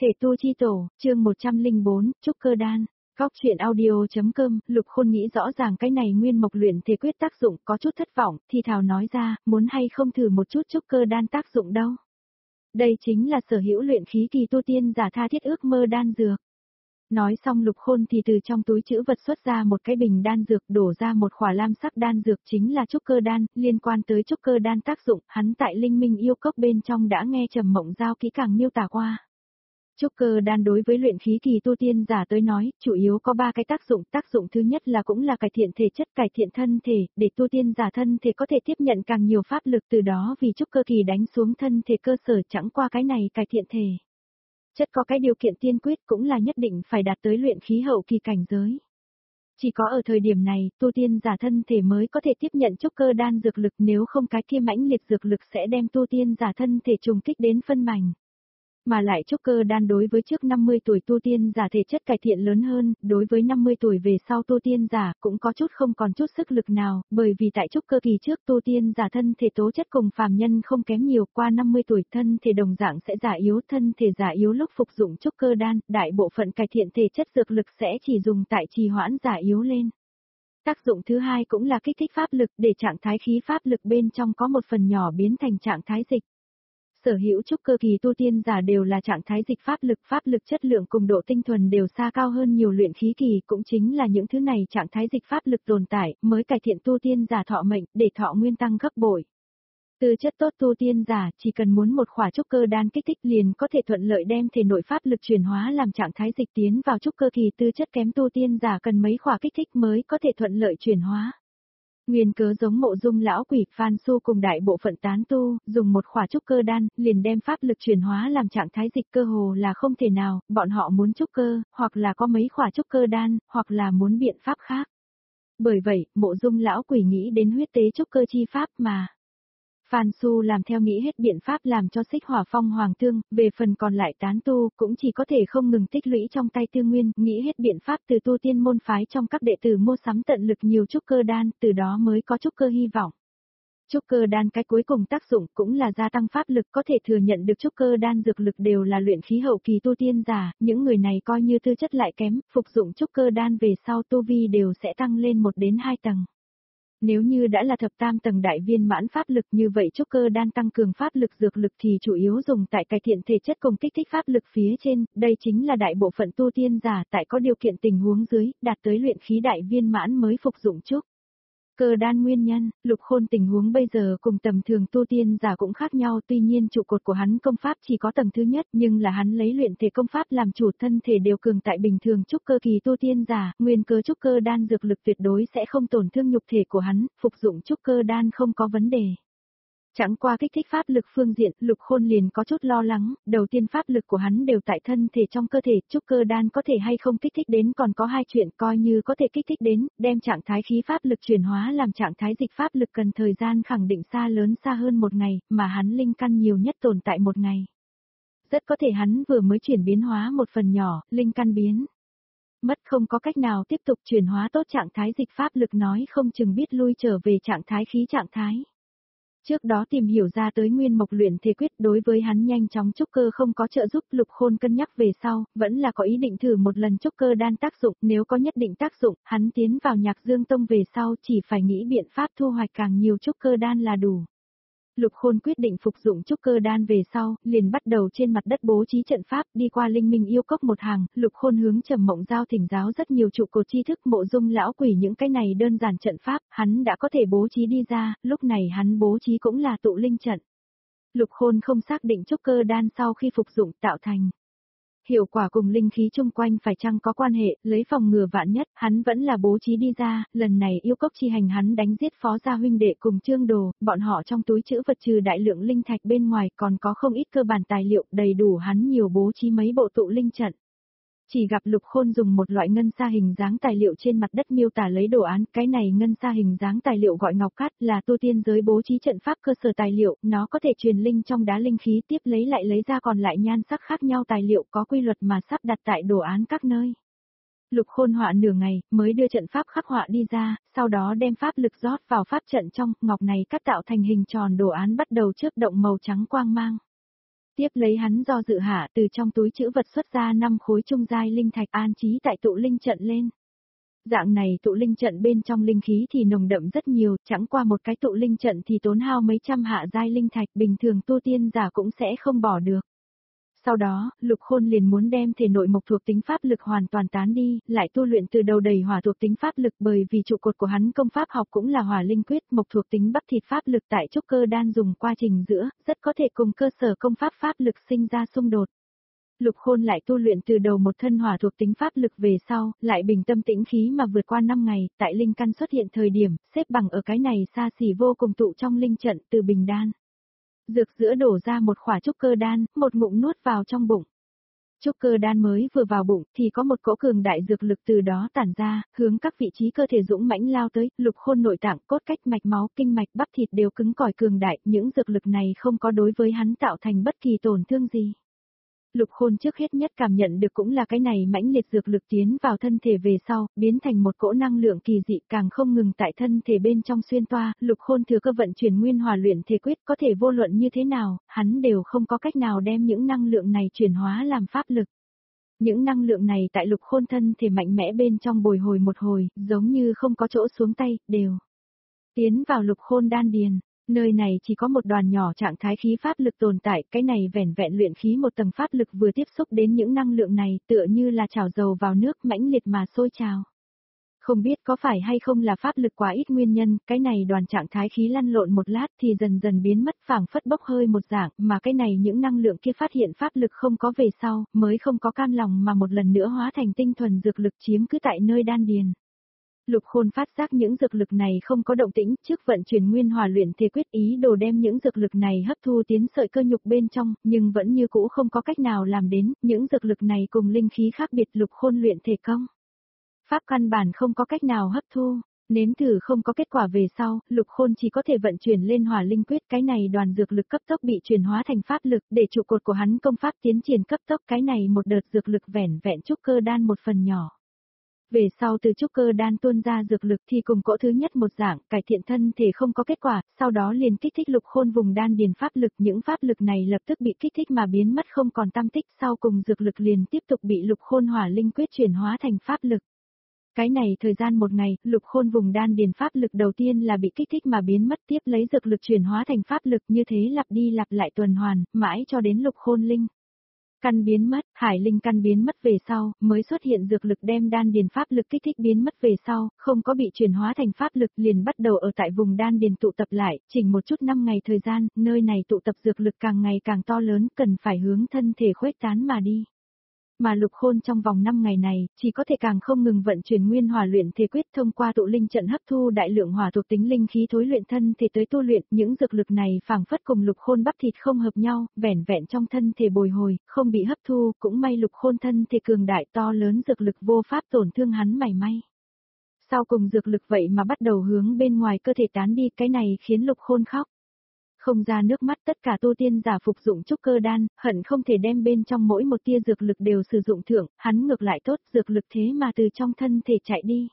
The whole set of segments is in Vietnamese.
Thể tu chi tổ, chương 104, trúc cơ đan. Góc truyện audio.com, Lục Khôn nghĩ rõ ràng cái này nguyên mộc luyện thể quyết tác dụng, có chút thất vọng, thì thào nói ra, muốn hay không thử một chút trúc cơ đan tác dụng đâu. Đây chính là sở hữu luyện khí kỳ tu tiên giả tha thiết ước mơ đan dược. Nói xong Lục Khôn thì từ trong túi trữ vật xuất ra một cái bình đan dược, đổ ra một khỏa lam sắc đan dược chính là trúc cơ đan. Liên quan tới trúc cơ đan tác dụng, hắn tại Linh Minh Yêu Cốc bên trong đã nghe Trầm Mộng Giao kỹ càng miêu tả qua. Trúc cơ đan đối với luyện khí kỳ tu tiên giả tới nói, chủ yếu có 3 cái tác dụng. Tác dụng thứ nhất là cũng là cải thiện thể chất, cải thiện thân thể, để tu tiên giả thân thể có thể tiếp nhận càng nhiều pháp lực, từ đó vì trúc cơ kỳ đánh xuống thân thể cơ sở. Chẳng qua cái này cải thiện thể chất có cái điều kiện tiên quyết, cũng là nhất định phải đạt tới luyện khí hậu kỳ cảnh giới. Chỉ có ở thời điểm này, tu tiên giả thân thể mới có thể tiếp nhận trúc cơ đan dược lực, nếu không cái kia mãnh liệt dược lực sẽ đem tu tiên giả thân thể trùng kích đến phân mảnh. Mà lại trúc cơ đan đối với trước 50 tuổi tu tiên giả thể chất cải thiện lớn hơn, đối với 50 tuổi về sau tu tiên giả cũng có chút không còn chút sức lực nào, bởi vì tại trúc cơ kỳ trước tu tiên giả thân thể tố chất cùng phàm nhân không kém nhiều, qua 50 tuổi thân thể đồng dạng sẽ già yếu, thân thể già yếu lúc phục dụng trúc cơ đan, đại bộ phận cải thiện thể chất dược lực sẽ chỉ dùng tại trì hoãn già yếu lên. Tác dụng thứ hai cũng là kích thích pháp lực, để trạng thái khí pháp lực bên trong có một phần nhỏ biến thành trạng thái dịch. Sở hữu trúc cơ kỳ tu tiên giả đều là trạng thái dịch pháp lực chất lượng cùng độ tinh thuần đều xa cao hơn nhiều luyện khí kỳ, cũng chính là những thứ này trạng thái dịch pháp lực tồn tại, mới cải thiện tu tiên giả thọ mệnh, để thọ nguyên tăng gấp bội. Tư chất tốt tu tiên giả chỉ cần muốn một khỏa trúc cơ đan kích thích liền có thể thuận lợi đem thể nội pháp lực chuyển hóa làm trạng thái dịch tiến vào trúc cơ kỳ, tư chất kém tu tiên giả cần mấy khỏa kích thích mới có thể thuận lợi chuyển hóa. Nguyên cớ giống Mộ Dung lão quỷ, Phan Xu cùng đại bộ phận tán tu, dùng một khỏa trúc cơ đan, liền đem pháp lực chuyển hóa làm trạng thái dịch cơ hồ là không thể nào, bọn họ muốn trúc cơ, hoặc là có mấy khỏa trúc cơ đan, hoặc là muốn biện pháp khác. Bởi vậy, Mộ Dung lão quỷ nghĩ đến huyết tế trúc cơ chi pháp mà. Phan Xu làm theo nghĩ hết biện pháp làm cho Xích Hỏa Phong Hoàng thương, về phần còn lại tán tu cũng chỉ có thể không ngừng tích lũy trong tay tư nguyên, nghĩ hết biện pháp từ tu tiên môn phái trong các đệ tử mua sắm tận lực nhiều trúc cơ đan, từ đó mới có trúc cơ hy vọng. Trúc cơ đan cái cuối cùng tác dụng cũng là gia tăng pháp lực, có thể thừa nhận được trúc cơ đan dược lực đều là luyện khí hậu kỳ tu tiên giả, những người này coi như tư chất lại kém, phục dụng trúc cơ đan về sau tu vi đều sẽ tăng lên 1 đến 2 tầng. Nếu như đã là thập tam tầng đại viên mãn pháp lực, như vậy trúc cơ đan tăng cường pháp lực dược lực thì chủ yếu dùng tại cải thiện thể chất cùng kích thích pháp lực phía trên, đây chính là đại bộ phận tu tiên giả tại có điều kiện tình huống dưới, đạt tới luyện khí đại viên mãn mới phục dụng trúc cơ đan nguyên nhân. Lục Khôn tình huống bây giờ cùng tầm thường tu tiên giả cũng khác nhau, tuy nhiên trụ cột của hắn công pháp chỉ có tầng thứ nhất, nhưng là hắn lấy luyện thể công pháp làm chủ, thân thể đều cường tại bình thường trúc cơ kỳ tu tiên giả, nguyên cớ trúc cơ đan dược lực tuyệt đối sẽ không tổn thương nhục thể của hắn, phục dụng trúc cơ đan không có vấn đề. Chẳng qua kích thích pháp lực phương diện, Lục Khôn liền có chút lo lắng, đầu tiên pháp lực của hắn đều tại thân thể trong cơ thể, trúc cơ đan có thể hay không kích thích đến còn có 2 chuyện, coi như có thể kích thích đến, đem trạng thái khí pháp lực chuyển hóa làm trạng thái dịch pháp lực cần thời gian khẳng định xa hơn 1 ngày, mà hắn linh căn nhiều nhất tồn tại 1 ngày. Rất có thể hắn vừa mới chuyển biến hóa một phần nhỏ, linh căn biến mất, không có cách nào tiếp tục chuyển hóa tốt trạng thái dịch pháp lực, nói không chừng biết lui trở về trạng thái khí trạng thái. Trước đó tìm hiểu ra tới nguyên mộc luyện thể quyết đối với hắn nhanh chóng trúc cơ không có trợ giúp. Lục Khôn cân nhắc về sau, vẫn là có ý định thử một lần trúc cơ đan tác dụng, nếu có nhất định tác dụng, hắn tiến vào Nhạc Dương Tông về sau chỉ phải nghĩ biện pháp thu hoạch càng nhiều trúc cơ đan là đủ. Lục Khôn quyết định phục dụng trúc cơ đan về sau, liền bắt đầu trên mặt đất bố trí trận pháp, đi qua Linh Minh Yêu Cốc một hàng, Lục Khôn hướng Trầm Mộng Giao thỉnh giáo rất nhiều trụ cột tri thức. Mộ Dung lão quỷ những cái này đơn giản trận pháp, hắn đã có thể bố trí đi ra, lúc này hắn bố trí cũng là tụ linh trận. Lục Khôn không xác định trúc cơ đan sau khi phục dụng tạo thành hiệu quả cùng linh khí chung quanh phải chăng có quan hệ, lấy phòng ngừa vạn nhất, hắn vẫn là bố trí đi ra. Lần này yêu cốc chi hành hắn đánh giết Phó gia huynh đệ cùng Trương Đồ, bọn họ trong túi trữ vật trừ đại lượng linh thạch bên ngoài còn có không ít cơ bản tài liệu, đầy đủ hắn nhiều bố trí mấy bộ tụ linh trận. Chỉ gặp Lục Khôn dùng một loại ngân sa hình dáng tài liệu trên mặt đất miêu tả lấy đồ án, cái này ngân sa hình dáng tài liệu gọi ngọc cát, là tu tiên giới bố trí trận pháp cơ sở tài liệu, nó có thể truyền linh trong đá linh khí, tiếp lấy lại lấy ra còn lại nhan sắc khác nhau tài liệu có quy luật mà sắp đặt tại đồ án các nơi. Lục Khôn họa nửa ngày, mới đưa trận pháp khắc họa đi ra, sau đó đem pháp lực rót vào pháp trận trong, ngọc này cắt tạo thành hình tròn, đồ án bắt đầu chớp động màu trắng quang mang. Tiếp lấy hắn do dự hạ từ trong túi trữ vật xuất ra 5 khối trung giai linh thạch an trí tại tụ linh trận lên. Dạng này tụ linh trận bên trong linh khí thì nồng đậm rất nhiều, chẳng qua một cái tụ linh trận thì tốn hao mấy trăm hạ giai linh thạch, bình thường tu tiên giả cũng sẽ không bỏ được. Sau đó, Lục Khôn liền muốn đem thể nội mộc thuộc tính pháp lực hoàn toàn tán đi, lại tu luyện từ đầu đầy hỏa thuộc tính pháp lực, bởi vì trụ cột của hắn công pháp học cũng là hỏa linh quyết, mộc thuộc tính bắp thịt pháp lực tại trúc cơ đan dùng qua trình giữa, rất có thể cùng cơ sở công pháp pháp lực sinh ra xung đột. Lục Khôn lại tu luyện từ đầu một thân hỏa thuộc tính pháp lực về sau, lại bình tâm tĩnh khí mà vượt qua 5 ngày, tại linh căn xuất hiện thời điểm, xếp bằng ở cái này xa xỉ vô cùng tụ trong linh trận từ bình đan. Dược giữa đổ ra một khỏa trúc cơ đan, một ngụm nuốt vào trong bụng. Trúc cơ đan mới vừa vào bụng thì có một cỗ cường đại dược lực từ đó tản ra, hướng các vị trí cơ thể dũng mãnh lao tới, Lục Khôn nội tạng, cốt cách mạch máu, kinh mạch bắp thịt đều cứng cỏi cường đại, những dược lực này không có đối với hắn tạo thành bất kỳ tổn thương gì. Lục Khôn trước hết nhất cảm nhận được cũng là cái này mãnh liệt dược lực tiến vào thân thể về sau, biến thành một cỗ năng lượng kỳ dị càng không ngừng tại thân thể bên trong xuyên toa, Lục Khôn thừa cơ vận chuyển nguyên hỏa luyện thể quyết có thể vô luận như thế nào, hắn đều không có cách nào đem những năng lượng này chuyển hóa làm pháp lực. Những năng lượng này tại Lục Khôn thân thể mạnh mẽ bên trong bồi hồi một hồi, giống như không có chỗ xuống tay, đều tiến vào Lục Khôn đan điền. Nơi này chỉ có một đoàn nhỏ trạng thái khí pháp lực tồn tại, cái này vẻn vẹn luyện khí một tầng pháp lực vừa tiếp xúc đến những năng lượng này tựa như là chảo dầu vào nước mãnh liệt mà sôi trào. Không biết có phải hay không là pháp lực quá ít nguyên nhân, cái này đoàn trạng thái khí lăn lộn một lát thì dần dần biến mất phảng phất bốc hơi một dạng, mà cái này những năng lượng kia phát hiện pháp lực không có về sau, mới không có cam lòng mà một lần nữa hóa thành tinh thuần dược lực chiếm cứ tại nơi đan điền. Lục Khôn phát giác những dược lực này không có động tĩnh, trước vận chuyển nguyên hỏa luyện thể quyết ý đồ đem những dược lực này hấp thu tiến sợi cơ nhục bên trong, nhưng vẫn như cũ không có cách nào làm đến, những dược lực này cùng linh khí khác biệt Lục Khôn luyện thể công. Pháp căn bản không có cách nào hấp thu, nếm thử không có kết quả về sau, Lục Khôn chỉ có thể vận chuyển lên hỏa linh quyết, cái này đoàn dược lực cấp tốc bị chuyển hóa thành pháp lực, để trụ cột của hắn công pháp tiến triển cấp tốc, cái này một đợt dược lực vẻn vẹn trúc cơ đan một phần nhỏ. Về sau từ trúc cơ đan tuôn ra dược lực thì cùng cỗ thứ nhất một dạng, cải thiện thân thể không có kết quả, sau đó liền kích thích Lục Khôn vùng đan điền pháp lực, những pháp lực này lập tức bị kích thích mà biến mất không còn tăm tích, sau cùng dược lực liền tiếp tục bị Lục Khôn hỏa linh quyết chuyển hóa thành pháp lực. Cái này thời gian một ngày, Lục Khôn vùng đan điền pháp lực đầu tiên là bị kích thích mà biến mất, tiếp lấy dược lực chuyển hóa thành pháp lực, như thế lặp đi lặp lại tuần hoàn, mãi cho đến Lục Khôn linh căn biến mất, hải linh căn biến mất về sau, mới xuất hiện dược lực đem đan điền pháp lực kích thích biến mất về sau, không có bị chuyển hóa thành pháp lực liền bắt đầu ở tại vùng đan điền tụ tập lại, chỉnh một chút 5 ngày thời gian, nơi này tụ tập dược lực càng ngày càng to lớn, cần phải hướng thân thể khuếch tán mà đi. Mà Lục Khôn trong vòng 5 ngày này, chỉ có thể càng không ngừng vận chuyển nguyên hỏa luyện thể quyết thông qua tụ linh trận hấp thu đại lượng hỏa thuộc tính linh khí thối luyện thân thể tới tu luyện, những dược lực này phảng phất cùng Lục Khôn bắp thịt không hợp nhau, vẻn vẹn trong thân thể bồi hồi, không bị hấp thu, cũng may Lục Khôn thân thể cường đại to lớn dược lực vô pháp tổn thương hắn mảy may. Sau cùng dược lực vậy mà bắt đầu hướng bên ngoài cơ thể tán đi, cái này khiến Lục Khôn khóc. Không ra nước mắt, tất cả tu tiên giả phục dụng trúc cơ đan, hận không thể đem bên trong mỗi một tia dược lực đều sử dụng thưởng, hắn ngược lại tốt, dược lực thế mà từ trong thân thể chạy đi.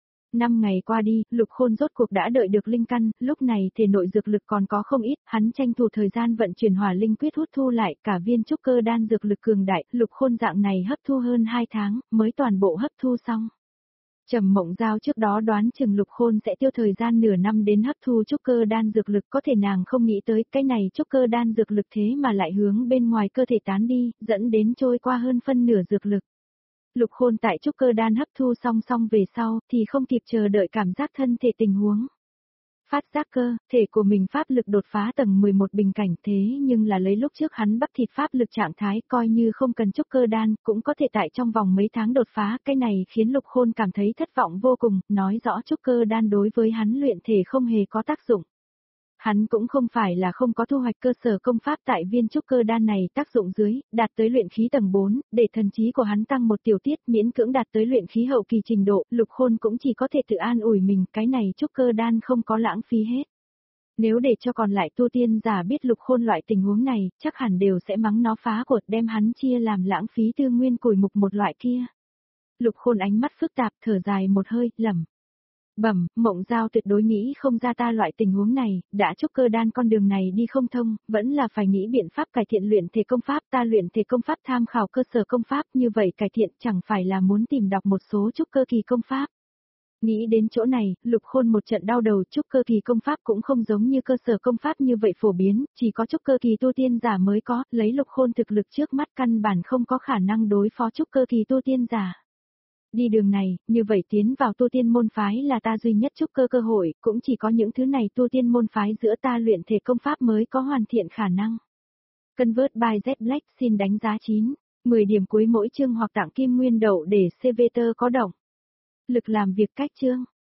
5 ngày qua đi, Lục Khôn rốt cuộc đã đợi được linh căn, lúc này thể nội dược lực còn có không ít, hắn tranh thủ thời gian vận chuyển hỏa linh quyết hút thu lại, cả viên trúc cơ đan dược lực cường đại, Lục Khôn dạng này hấp thu hơn 2 tháng, mới toàn bộ hấp thu xong. Trầm Mộng Giao trước đó đoán chừng Lục Khôn sẽ tiêu thời gian nửa năm đến hấp thu trúc cơ đan dược lực, có thể nàng không nghĩ tới cái này trúc cơ đan dược lực thế mà lại hướng bên ngoài cơ thể tán đi, dẫn đến trôi qua hơn phân nửa dược lực. Lục Khôn tại trúc cơ đan hấp thu xong về sau thì không kịp chờ đợi cảm giác thân thể tình huống. Phát giác cơ, thể của mình pháp lực đột phá tầng 11 bình cảnh, thế nhưng là lấy lúc trước hắn bắp thịt pháp lực trạng thái coi như không cần trúc cơ đan, cũng có thể tại trong vòng mấy tháng đột phá, cái này khiến Lục Khôn cảm thấy thất vọng vô cùng, nói rõ trúc cơ đan đối với hắn luyện thể không hề có tác dụng. Hắn cũng không phải là không có thu hoạch cơ sở công pháp tại viên trúc cơ đan này tác dụng dưới, đạt tới luyện khí tầng 4, để thần trí của hắn tăng một tiểu tiết miễn cưỡng đạt tới luyện khí hậu kỳ trình độ, Lục Khôn cũng chỉ có thể tự an ủi mình, cái này trúc cơ đan không có lãng phí hết. Nếu để cho còn lại tu tiên giả biết Lục Khôn loại tình huống này, chắc hẳn đều sẽ mắng nó phá cột đem hắn chia làm lãng phí tư nguyên củi mục một loại kia. Lục Khôn ánh mắt phức tạp thở dài một hơi, lẩm Mộng Giao tuyệt đối nghĩ không ra ta loại tình huống này, đã trúc cơ đan con đường này đi không thông, vẫn là phải nghĩ biện pháp cải thiện luyện thể công pháp, ta luyện thể công pháp tham khảo cơ sở công pháp, như vậy cải thiện chẳng phải là muốn tìm đọc một số trúc cơ kỳ công pháp. Nghĩ đến chỗ này, Lục Khôn một trận đau đầu, trúc cơ kỳ công pháp cũng không giống như cơ sở công pháp như vậy phổ biến, chỉ có trúc cơ kỳ tu tiên giả mới có, lấy Lục Khôn thực lực trước mắt căn bản không có khả năng đối phó trúc cơ kỳ tu tiên giả. Đi đường này, như vậy tiến vào tu tiên môn phái là ta duy nhất trúc cơ cơ hội, cũng chỉ có những thứ này tu tiên môn phái giữa ta luyện thể công pháp mới có hoàn thiện khả năng. Convert by Z Black xin đánh giá 9, 10 điểm cuối mỗi chương hoặc tặng kim nguyên đậu để CVT có động. Lực làm việc cách chương.